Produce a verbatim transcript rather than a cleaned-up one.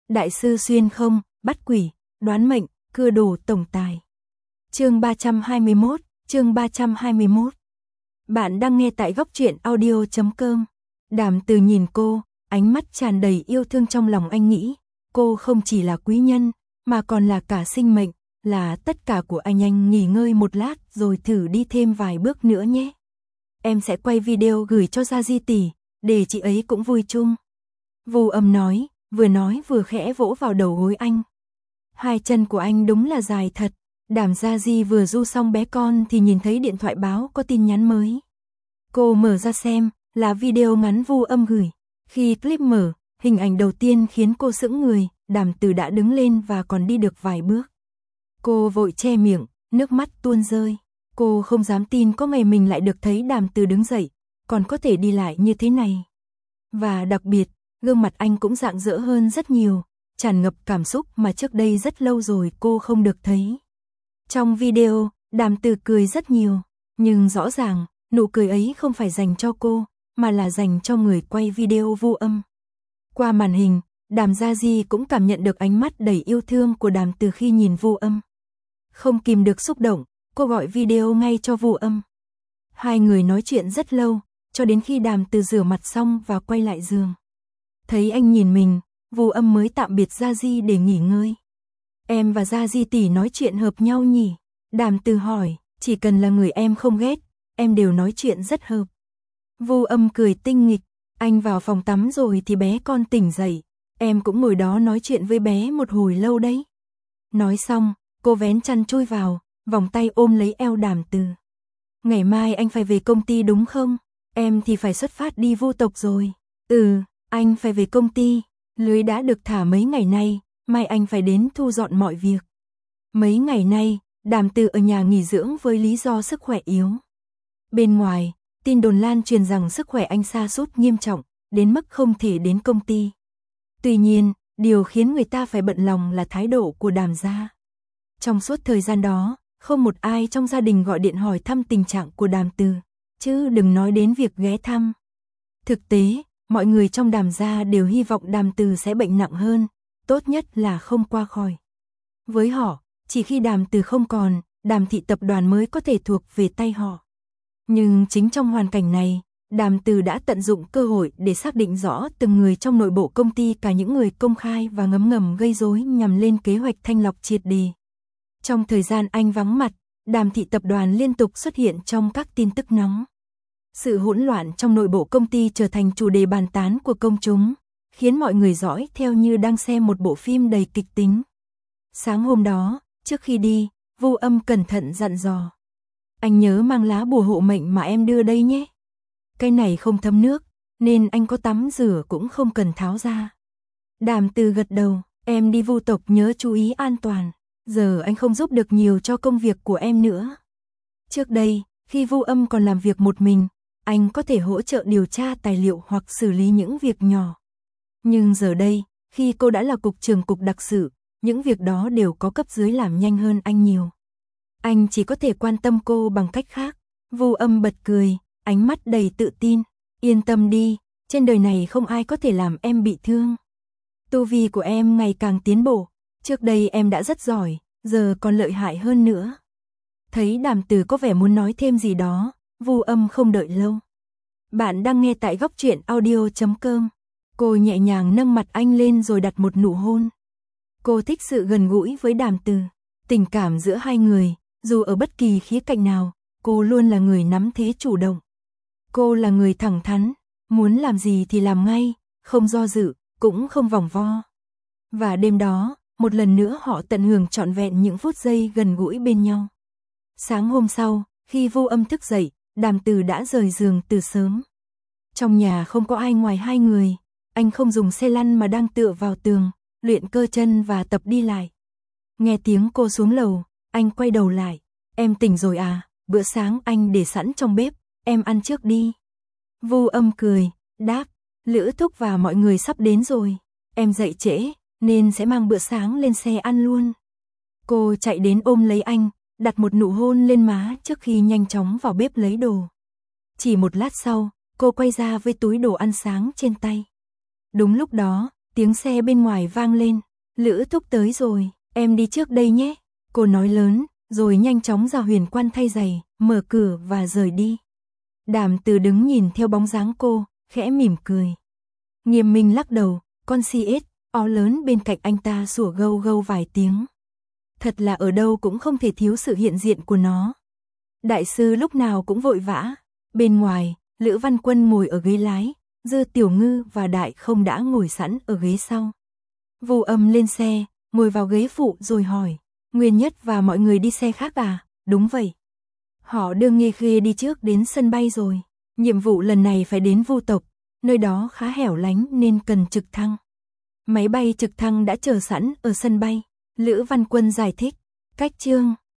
Đại sư xuyên không, bắt quỷ, đoán mệnh, cưa đồ tổng tài. Chương ba trăm hai mươi mốt, chương ba trăm hai mươi mốt. Bạn đang nghe tại góc truyện audio chấm com. Đàm Từ nhìn cô, ánh mắt tràn đầy yêu thương. Trong lòng anh nghĩ, cô không chỉ là quý nhân, mà còn là cả sinh mệnh, là tất cả của anh. Anh nghỉ ngơi một lát rồi thử đi thêm vài bước nữa nhé. Em sẽ quay video gửi cho Gia Di tỷ, để chị ấy cũng vui chung. Vu Âm nói, vừa nói vừa khẽ vỗ vào đầu gối anh. Hai chân của anh đúng là dài thật. Đàm Gia Di vừa du xong bé con thì nhìn thấy điện thoại báo có tin nhắn mới. Cô mở ra xem, là video ngắn Vu Âm gửi. Khi clip mở, hình ảnh đầu tiên khiến cô sững người. Đàm Từ đã đứng lên và còn đi được vài bước. Cô vội che miệng, nước mắt tuôn rơi. Cô không dám tin có ngày mình lại được thấy Đàm Từ đứng dậy, còn có thể đi lại như thế này. Và đặc biệt, gương mặt anh cũng rạng rỡ hơn rất nhiều, tràn ngập cảm xúc mà trước đây rất lâu rồi cô không được thấy. Trong video, Đàm Từ cười rất nhiều, nhưng rõ ràng, nụ cười ấy không phải dành cho cô, mà là dành cho người quay video Vu Âm. Qua màn hình, Đàm Gia Di cũng cảm nhận được ánh mắt đầy yêu thương của Đàm Từ khi nhìn Vu Âm. Không kìm được xúc động, cô gọi video ngay cho Vu Âm. Hai người nói chuyện rất lâu, cho đến khi Đàm Từ rửa mặt xong và quay lại giường. Thấy anh nhìn mình, Vu Âm mới tạm biệt Gia Di để nghỉ ngơi. Em và Gia Di tỷ nói chuyện hợp nhau nhỉ? Đàm Từ hỏi, chỉ cần là người em không ghét, em đều nói chuyện rất hợp. Vu Âm cười tinh nghịch, anh vào phòng tắm rồi thì bé con tỉnh dậy, em cũng ngồi đó nói chuyện với bé một hồi lâu đấy. Nói xong, cô vén chăn chui vào, vòng tay ôm lấy eo Đàm Từ. Ngày mai anh phải về công ty đúng không? Em thì phải xuất phát đi Vu tộc rồi. Ừ, anh phải về công ty, lưới đã được thả mấy ngày nay, mai anh phải đến thu dọn mọi việc. Mấy ngày nay, Đàm Từ ở nhà nghỉ dưỡng với lý do sức khỏe yếu. Bên ngoài, tin đồn lan truyền rằng sức khỏe anh sa sút nghiêm trọng, đến mức không thể đến công ty. Tuy nhiên, điều khiến người ta phải bận lòng là thái độ của Đàm gia. Trong suốt thời gian đó, không một ai trong gia đình gọi điện hỏi thăm tình trạng của Đàm Từ, chứ đừng nói đến việc ghé thăm. Thực tế, mọi người trong Đàm gia đều hy vọng Đàm Từ sẽ bệnh nặng hơn, tốt nhất là không qua khỏi. Với họ, chỉ khi Đàm Từ không còn, Đàm thị tập đoàn mới có thể thuộc về tay họ. Nhưng chính trong hoàn cảnh này, Đàm Từ đã tận dụng cơ hội để xác định rõ từng người trong nội bộ công ty, cả những người công khai và ngấm ngầm gây rối, nhằm lên kế hoạch thanh lọc triệt để. Trong thời gian anh vắng mặt, Đàm thị tập đoàn liên tục xuất hiện trong các tin tức nóng. Sự hỗn loạn trong nội bộ công ty trở thành chủ đề bàn tán của công chúng, khiến mọi người dõi theo như đang xem một bộ phim đầy kịch tính. Sáng hôm đó, trước khi đi, Vu Âm cẩn thận dặn dò. Anh nhớ mang lá bùa hộ mệnh mà em đưa đây nhé. Cái này không thấm nước, nên anh có tắm rửa cũng không cần tháo ra. Đàm Từ gật đầu, em đi Vu tộc nhớ chú ý an toàn. Giờ anh không giúp được nhiều cho công việc của em nữa. Trước đây, khi Vu Âm còn làm việc một mình, anh có thể hỗ trợ điều tra tài liệu hoặc xử lý những việc nhỏ. Nhưng giờ đây, khi cô đã là cục trưởng cục đặc sự, những việc đó đều có cấp dưới làm nhanh hơn anh nhiều. Anh chỉ có thể quan tâm cô bằng cách khác. Vu Âm bật cười, ánh mắt đầy tự tin. Yên tâm đi, trên đời này không ai có thể làm em bị thương. Tu vi của em ngày càng tiến bộ. Trước đây em đã rất giỏi, giờ còn lợi hại hơn nữa. Thấy Đàm Từ có vẻ muốn nói thêm gì đó, Vu Âm không đợi lâu. Bạn đang nghe tại góc truyện audio chấm com. Cô nhẹ nhàng nâng mặt anh lên rồi đặt một nụ hôn. Cô thích sự gần gũi với Đàm Từ. Tình cảm giữa hai người, dù ở bất kỳ khía cạnh nào, cô luôn là người nắm thế chủ động. Cô là người thẳng thắn, muốn làm gì thì làm ngay, không do dự, cũng không vòng vo. Và đêm đó, một lần nữa họ tận hưởng trọn vẹn những phút giây gần gũi bên nhau. Sáng hôm sau, khi Vu Âm thức dậy, Đàm Từ đã rời giường từ sớm. Trong nhà không có ai ngoài hai người, anh không dùng xe lăn mà đang tựa vào tường, luyện cơ chân và tập đi lại. Nghe tiếng cô xuống lầu, anh quay đầu lại. Em tỉnh rồi à, bữa sáng anh để sẵn trong bếp, em ăn trước đi. Vu Âm cười, đáp, Lữ Thúc và mọi người sắp đến rồi, em dậy trễ, nên sẽ mang bữa sáng lên xe ăn luôn. Cô chạy đến ôm lấy anh, đặt một nụ hôn lên má trước khi nhanh chóng vào bếp lấy đồ. Chỉ một lát sau, cô quay ra với túi đồ ăn sáng trên tay. Đúng lúc đó, tiếng xe bên ngoài vang lên. Lữ Thúc tới rồi, em đi trước đây nhé. Cô nói lớn, rồi nhanh chóng ra huyền quan thay giày, mở cửa và rời đi. Đàm Từ đứng nhìn theo bóng dáng cô, khẽ mỉm cười. Nghiêm Minh lắc đầu, con si ếch, ó lớn bên cạnh anh ta sủa gâu gâu vài tiếng. Thật là ở đâu cũng không thể thiếu sự hiện diện của nó. Đại sư lúc nào cũng vội vã. Bên ngoài, Lữ Văn Quân ngồi ở ghế lái, Dư Tiểu Ngư và Đại Không đã ngồi sẵn ở ghế sau. Vu Âm lên xe, ngồi vào ghế phụ rồi hỏi, Nguyên Nhất và mọi người đi xe khác à? Đúng vậy. Họ đưa Nghê Khê đi trước đến sân bay rồi. Nhiệm vụ lần này phải đến Vu tộc, nơi đó khá hẻo lánh nên cần trực thăng. Máy bay trực thăng đã chờ sẵn ở sân bay. Lữ Văn Quân giải thích, cách chương